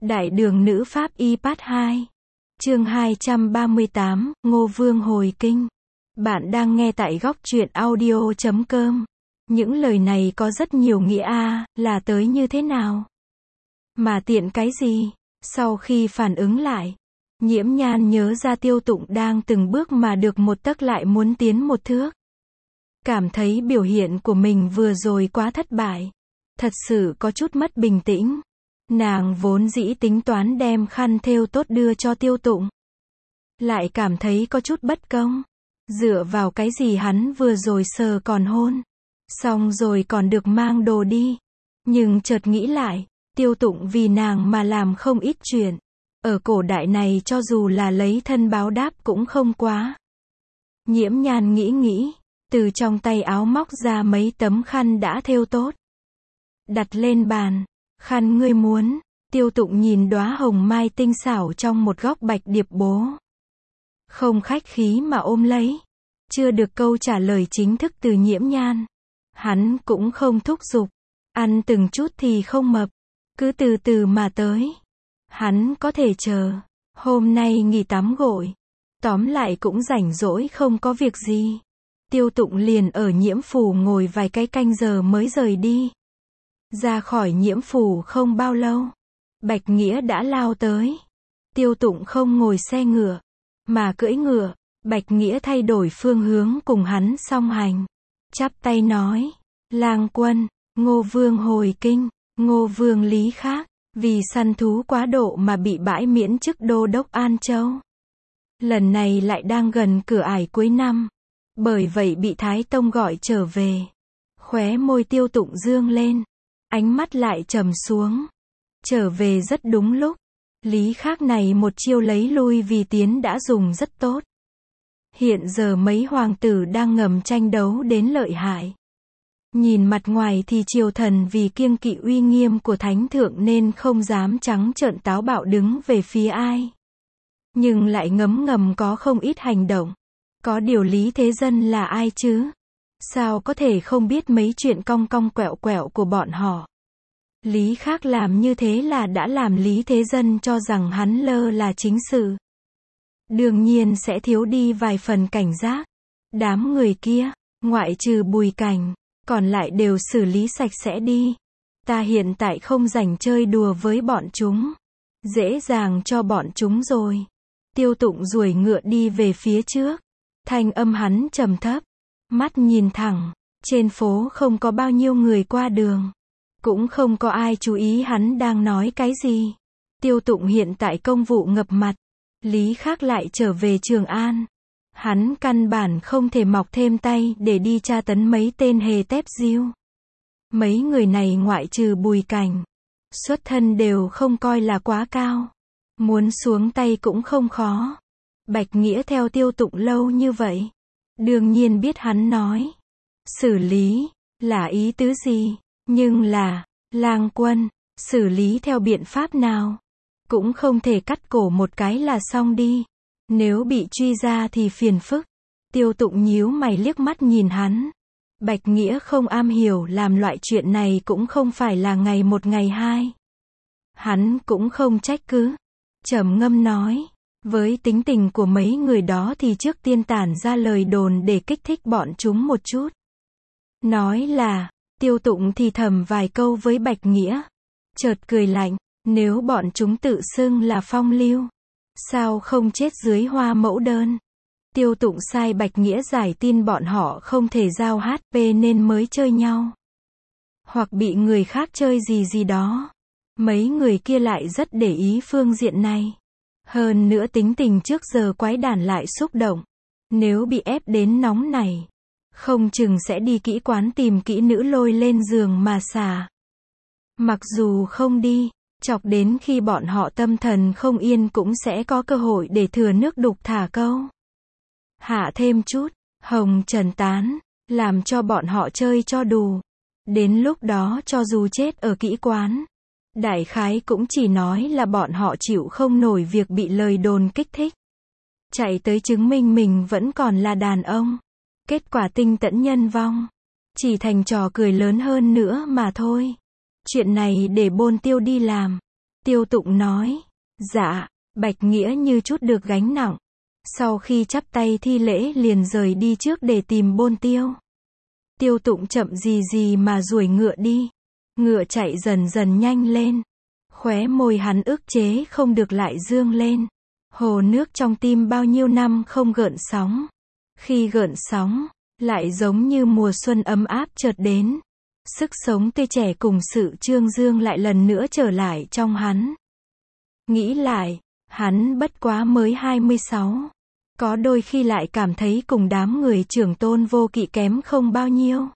Đại đường nữ pháp y part 2. Chương 238, Ngô Vương hồi kinh. Bạn đang nghe tại góc truyện audio.com. Những lời này có rất nhiều nghĩa là tới như thế nào? Mà tiện cái gì? Sau khi phản ứng lại, Nhiễm Nhan nhớ ra Tiêu Tụng đang từng bước mà được một tấc lại muốn tiến một thước. Cảm thấy biểu hiện của mình vừa rồi quá thất bại. Thật sự có chút mất bình tĩnh. Nàng vốn dĩ tính toán đem khăn thêu tốt đưa cho Tiêu Tụng. Lại cảm thấy có chút bất công. Dựa vào cái gì hắn vừa rồi sờ còn hôn. Xong rồi còn được mang đồ đi. Nhưng chợt nghĩ lại, Tiêu Tụng vì nàng mà làm không ít chuyện. Ở cổ đại này cho dù là lấy thân báo đáp cũng không quá. Nhiễm Nhan nghĩ, từ trong tay áo móc ra mấy tấm khăn đã thêu tốt. Đặt lên bàn. Khăn ngươi muốn? Tiêu Tụng nhìn đóa hồng mai tinh xảo trong một góc bạch điệp bố. Không khách khí mà ôm lấy. Chưa được câu trả lời chính thức từ Nhiễm Nhan. Hắn cũng không thúc giục. Ăn từng chút thì không mập. Cứ từ từ mà tới. Hắn có thể chờ. Hôm nay nghỉ tắm gội. Tóm lại cũng rảnh rỗi không có việc gì. Tiêu Tụng liền ở Nhiễm Phủ ngồi vài cái canh giờ mới rời đi. Ra khỏi Nhiễm Phủ không bao lâu, Bạch Nghĩa đã lao tới. Tiêu Tụng không ngồi xe ngựa, mà cưỡi ngựa. Bạch Nghĩa thay đổi phương hướng cùng hắn song hành. Chắp tay nói, lang quân, Ngô Vương hồi kinh. Ngô Vương Lý Khác, vì săn thú quá độ mà bị bãi miễn chức đô đốc An Châu. Lần này lại đang gần cửa ải cuối năm. Bởi vậy bị Thái Tông gọi trở về. Khóe môi Tiêu Tụng dương lên. Ánh mắt lại trầm xuống. Trở về rất đúng lúc. Lý Khác này một chiêu lấy lui vì tiến đã dùng rất tốt. Hiện giờ mấy hoàng tử đang ngầm tranh đấu đến lợi hại. Nhìn mặt ngoài thì triều thần vì kiêng kỵ uy nghiêm của thánh thượng nên không dám trắng trợn táo bạo đứng về phía ai. Nhưng lại ngấm ngầm có không ít hành động. Có điều Lý Thế Dân là ai chứ? Sao có thể không biết mấy chuyện cong cong quẹo quẹo của bọn họ? Lý Khác làm như thế là đã làm Lý Thế Dân cho rằng hắn lơ là chính sự. Đương nhiên sẽ thiếu đi vài phần cảnh giác. Đám người kia, ngoại trừ Bùi Cảnh, còn lại đều xử lý sạch sẽ đi. Ta hiện tại không rảnh chơi đùa với bọn chúng. Dễ dàng cho bọn chúng rồi. Tiêu Tụng duỗi ngựa đi về phía trước. Thanh âm hắn trầm thấp. Mắt nhìn thẳng. Trên phố không có bao nhiêu người qua đường. Cũng không có ai chú ý hắn đang nói cái gì. Tiêu Tụng hiện tại công vụ ngập mặt. Lý Khác lại trở về Trường An. Hắn căn bản không thể mọc thêm tay để đi tra tấn mấy tên hề tép diêu. Mấy người này ngoại trừ Bùi Cảnh, xuất thân đều không coi là quá cao. Muốn xuống tay cũng không khó. Bạch Nghĩa theo Tiêu Tụng lâu như vậy. Đương nhiên biết hắn nói. Xử lý, là ý tứ gì? Nhưng là, lang quân, xử lý theo biện pháp nào? Cũng không thể cắt cổ một cái là xong đi. Nếu bị truy ra thì phiền phức. Tiêu Tụng nhíu mày liếc mắt nhìn hắn. Bạch Nghĩa không am hiểu làm loại chuyện này cũng không phải là ngày một ngày hai. Hắn cũng không trách cứ. Trầm ngâm nói. Với tính tình của mấy người đó thì trước tiên tản ra lời đồn để kích thích bọn chúng một chút. Nói là, Tiêu Tụng thì thầm vài câu với Bạch Nghĩa. Chợt cười lạnh, nếu bọn chúng tự xưng là phong lưu, sao không chết dưới hoa mẫu đơn? Tiêu Tụng sai Bạch Nghĩa giải tin bọn họ không thể giao HP nên mới chơi nhau. Hoặc bị người khác chơi gì đó. Mấy người kia lại rất để ý phương diện này. Hơn nữa tính tình trước giờ quái đản lại xúc động. Nếu bị ép đến nóng này, không chừng sẽ đi kỹ quán tìm kỹ nữ lôi lên giường mà xả. Mặc dù không đi, chọc đến khi bọn họ tâm thần không yên cũng sẽ có cơ hội để thừa nước đục thả câu. Hạ thêm chút, hồng trần tán, làm cho bọn họ chơi cho đủ. Đến lúc đó cho dù chết ở kỹ quán, đại khái cũng chỉ nói là bọn họ chịu không nổi việc bị lời đồn kích thích. Chạy tới chứng minh mình vẫn còn là đàn ông. Kết quả tinh tẫn nhân vong. Chỉ thành trò cười lớn hơn nữa mà thôi. Chuyện này để Bôn Tiêu đi làm. Tiêu Tụng nói. Dạ, Bạch Nghĩa như chút được gánh nặng. Sau khi chắp tay thi lễ liền rời đi trước để tìm Bôn Tiêu. Tiêu Tụng chậm gì gì mà duỗi ngựa đi. Ngựa chạy dần dần nhanh lên. Khóe môi hắn ức chế không được lại dương lên. Hồ nước trong tim bao nhiêu năm không gợn sóng. Khi gợn sóng, lại giống như mùa xuân ấm áp chợt đến. Sức sống tươi trẻ cùng sự trương dương lại lần nữa trở lại trong hắn. Nghĩ lại, hắn bất quá mới 26. Có đôi khi lại cảm thấy cùng đám người trưởng Tôn Vô Kỵ kém không bao nhiêu.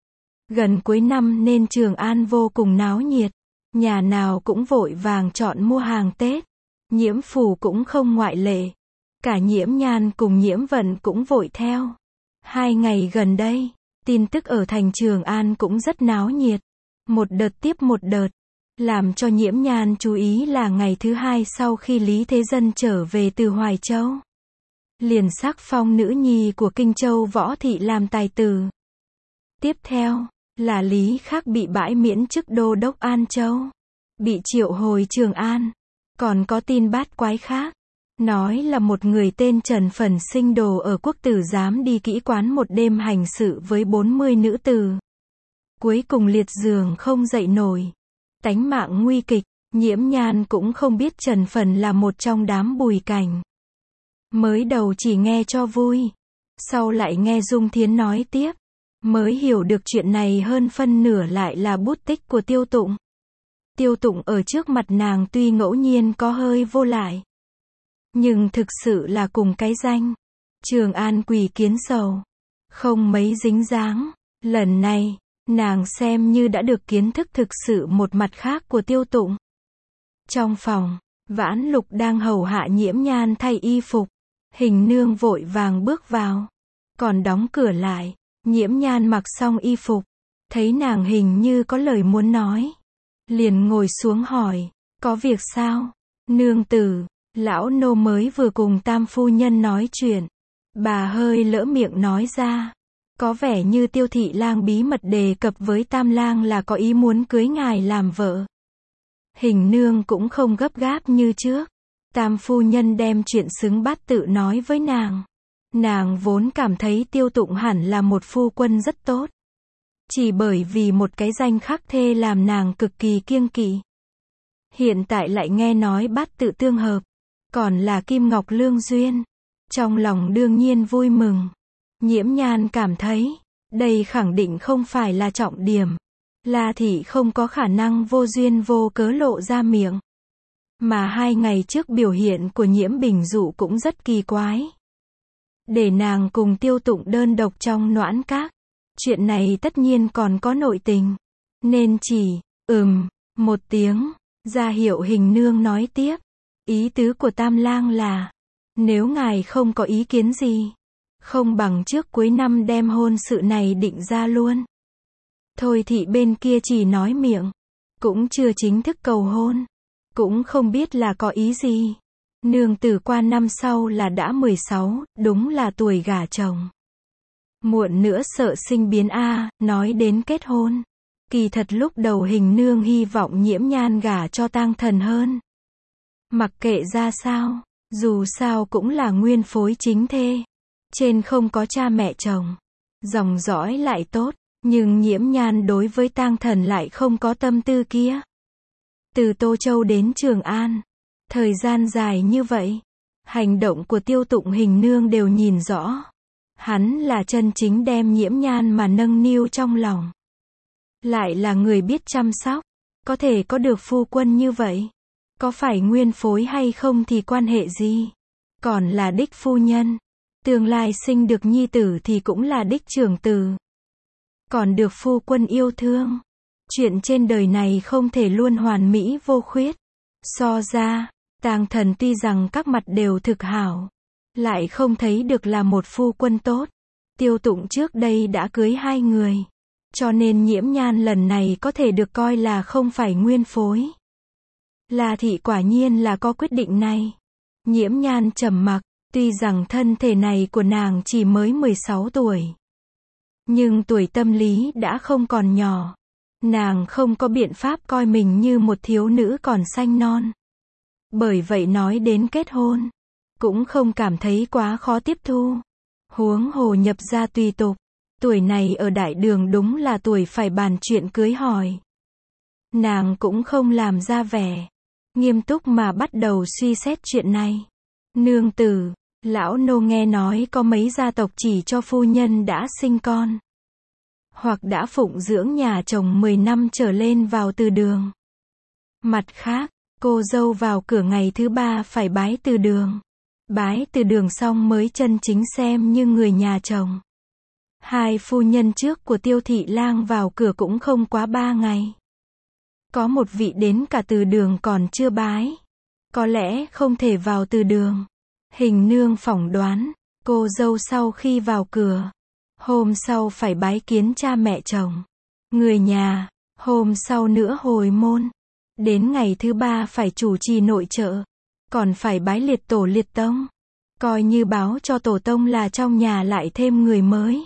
Gần cuối năm nên Trường An vô cùng náo nhiệt. Nhà nào cũng vội vàng chọn mua hàng Tết. Nhiễm Phù cũng không ngoại lệ. Cả Nhiễm Nhan cùng Nhiễm Vận cũng vội theo. 2 ngày gần đây, tin tức ở thành Trường An cũng rất náo nhiệt. Một đợt tiếp một đợt. Làm cho Nhiễm Nhan chú ý là ngày thứ 2 sau khi Lý Thế Dân trở về từ Hoài Châu. Liền sắc phong nữ nhi của Kinh Châu Võ Thị làm tài tử. Tiếp theo, là Lý Khắc bị bãi miễn chức đô đốc An Châu. Bị triệu hồi Trường An. Còn có tin bát quái khác. Nói là một người tên Trần Phần Sinh Đồ ở Quốc Tử Giám đi kỹ quán một đêm hành sự với 40 nữ tử. Cuối cùng liệt giường không dậy nổi. Tánh mạng nguy kịch. Nhiễm Nhan cũng không biết Trần Phần là một trong đám Bùi Cảnh. Mới đầu chỉ nghe cho vui. Sau lại nghe Dung Thiến nói tiếp. Mới hiểu được chuyện này hơn phân nửa lại là bút tích của Tiêu Tụng. Tiêu Tụng ở trước mặt nàng tuy ngẫu nhiên có hơi vô lại. Nhưng thực sự là cùng cái danh. Trường An quỳ kiến sầu. Không mấy dính dáng. Lần này, nàng xem như đã được kiến thức thực sự một mặt khác của Tiêu Tụng. Trong phòng, Vãn Lục đang hầu hạ Nhiễm Nhan thay y phục. Hình nương vội vàng bước vào. Còn đóng cửa lại. Nhiễm Nhan mặc xong y phục. Thấy nàng hình như có lời muốn nói. Liền ngồi xuống hỏi. Có việc sao? Nương tử, lão nô mới vừa cùng Tam phu nhân nói chuyện. Bà hơi lỡ miệng nói ra. Có vẻ như Tiêu thị lang bí mật đề cập với Tam lang là có ý muốn cưới ngài làm vợ. Hình nương cũng không gấp gáp như trước. Tam phu nhân đem chuyện xứng bát tự nói với nàng. Nàng vốn cảm thấy Tiêu Tụng hẳn là một phu quân rất tốt. Chỉ bởi vì một cái danh khắc thê làm nàng cực kỳ kiêng kỵ. Hiện tại lại nghe nói bát tự tương hợp. Còn là Kim Ngọc Lương Duyên. Trong lòng đương nhiên vui mừng. Nhiễm Nhan cảm thấy, đây khẳng định không phải là trọng điểm. La thị không có khả năng vô duyên vô cớ lộ ra miệng. Mà 2 ngày trước biểu hiện của Nhiễm Bình Dụ cũng rất kỳ quái. Để nàng cùng Tiêu Tụng đơn độc trong Noãn Các. Chuyện này tất nhiên còn có nội tình. Nên chỉ, một tiếng, ra hiệu hình nương nói tiếp. Ý tứ của Tam lang là, nếu ngài không có ý kiến gì, không bằng trước cuối năm đem hôn sự này định ra luôn. Thôi thị bên kia chỉ nói miệng, cũng chưa chính thức cầu hôn, cũng không biết là có ý gì. Nương tử qua năm sau là đã 16, đúng là tuổi gả chồng. Muộn nữa sợ sinh biến nói đến kết hôn. Kỳ thật lúc đầu hình nương hy vọng Nhiễm Nhan gả cho Tang Thần hơn. Mặc kệ ra sao, dù sao cũng là nguyên phối chính thê. Trên không có cha mẹ chồng, dòng dõi lại tốt, nhưng Nhiễm Nhan đối với Tang Thần lại không có tâm tư kia. Từ Tô Châu đến Trường An, thời gian dài như vậy, hành động của Tiêu Tụng hình nương đều nhìn rõ. Hắn là chân chính đem Nhiễm Nhan mà nâng niu trong lòng. Lại là người biết chăm sóc, có thể có được phu quân như vậy. Có phải nguyên phối hay không thì quan hệ gì? Còn là đích phu nhân. Tương lai sinh được nhi tử thì cũng là đích trưởng tử. Còn được phu quân yêu thương. Chuyện trên đời này không thể luôn hoàn mỹ vô khuyết. So ra, Tang Thần tuy rằng các mặt đều thực hảo, lại không thấy được là một phu quân tốt. Tiêu Tụng trước đây đã cưới 2 người. Cho nên Nhiễm Nhan lần này có thể được coi là không phải nguyên phối. La thị quả nhiên là có quyết định này. Nhiễm Nhan trầm mặc, tuy rằng thân thể này của nàng chỉ mới 16 tuổi. Nhưng tuổi tâm lý đã không còn nhỏ. Nàng không có biện pháp coi mình như một thiếu nữ còn xanh non. Bởi vậy nói đến kết hôn, cũng không cảm thấy quá khó tiếp thu. Huống hồ nhập gia tùy tục, tuổi này ở đại đường đúng là tuổi phải bàn chuyện cưới hỏi. Nàng cũng không làm ra vẻ nghiêm túc mà bắt đầu suy xét chuyện này. Nương tử, lão nô nghe nói có mấy gia tộc chỉ cho phu nhân đã sinh con, hoặc đã phụng dưỡng nhà chồng 10 năm trở lên vào từ đường. Mặt khác, cô dâu vào cửa ngày thứ 3 phải bái từ đường. Bái từ đường xong mới chân chính xem như người nhà chồng. Hai phu nhân trước của Tiêu thị lang vào cửa cũng không quá 3 ngày. Có một vị đến cả từ đường còn chưa bái. Có lẽ không thể vào từ đường. Hình nương phỏng đoán, cô dâu sau khi vào cửa, hôm sau phải bái kiến cha mẹ chồng, người nhà, hôm sau nữa hồi môn. Đến ngày thứ 3 phải chủ trì nội trợ, còn phải bái liệt tổ liệt tông. Coi như báo cho tổ tông là trong nhà lại thêm người mới.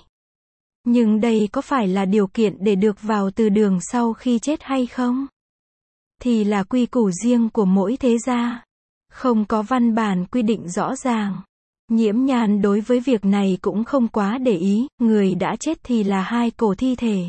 Nhưng đây có phải là điều kiện để được vào từ đường sau khi chết hay không? Thì là quy củ riêng của mỗi thế gia. Không có văn bản quy định rõ ràng. Nhiễm Nhan đối với việc này cũng không quá để ý, người đã chết thì là hai cổ thi thể.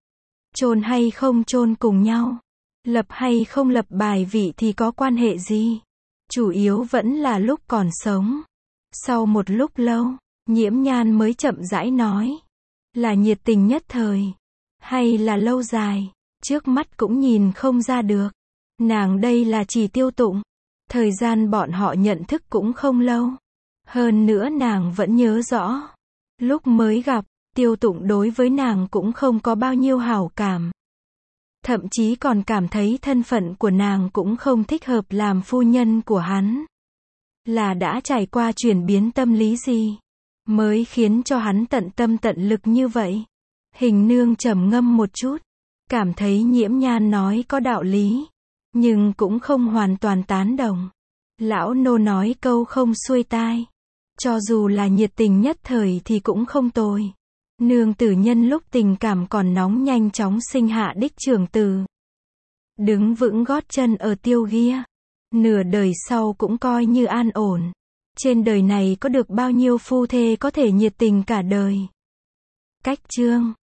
Chôn hay không chôn cùng nhau, lập hay không lập bài vị thì có quan hệ gì? Chủ yếu vẫn là lúc còn sống. Sau một lúc lâu, Nhiễm Nhan mới chậm rãi nói, là nhiệt tình nhất thời, hay là lâu dài, trước mắt cũng nhìn không ra được. Nàng đây là chỉ Tiêu Tụng. Thời gian bọn họ nhận thức cũng không lâu. Hơn nữa nàng vẫn nhớ rõ. Lúc mới gặp, Tiêu Tụng đối với nàng cũng không có bao nhiêu hảo cảm. Thậm chí còn cảm thấy thân phận của nàng cũng không thích hợp làm phu nhân của hắn. Là đã trải qua chuyển biến tâm lý gì, mới khiến cho hắn tận tâm tận lực như vậy? Hình nương trầm ngâm một chút, cảm thấy Nhiễm Nhan nói có đạo lý, nhưng cũng không hoàn toàn tán đồng. Lão nô nói câu không xuôi tai, cho dù là nhiệt tình nhất thời thì cũng không tồi. Nương tử nhân lúc tình cảm còn nóng nhanh chóng sinh hạ đích trưởng tử, đứng vững gót chân ở Tiêu Ghia, nửa đời sau cũng coi như an ổn. Trên đời này có được bao nhiêu phu thê có thể nhiệt tình cả đời. Cách chương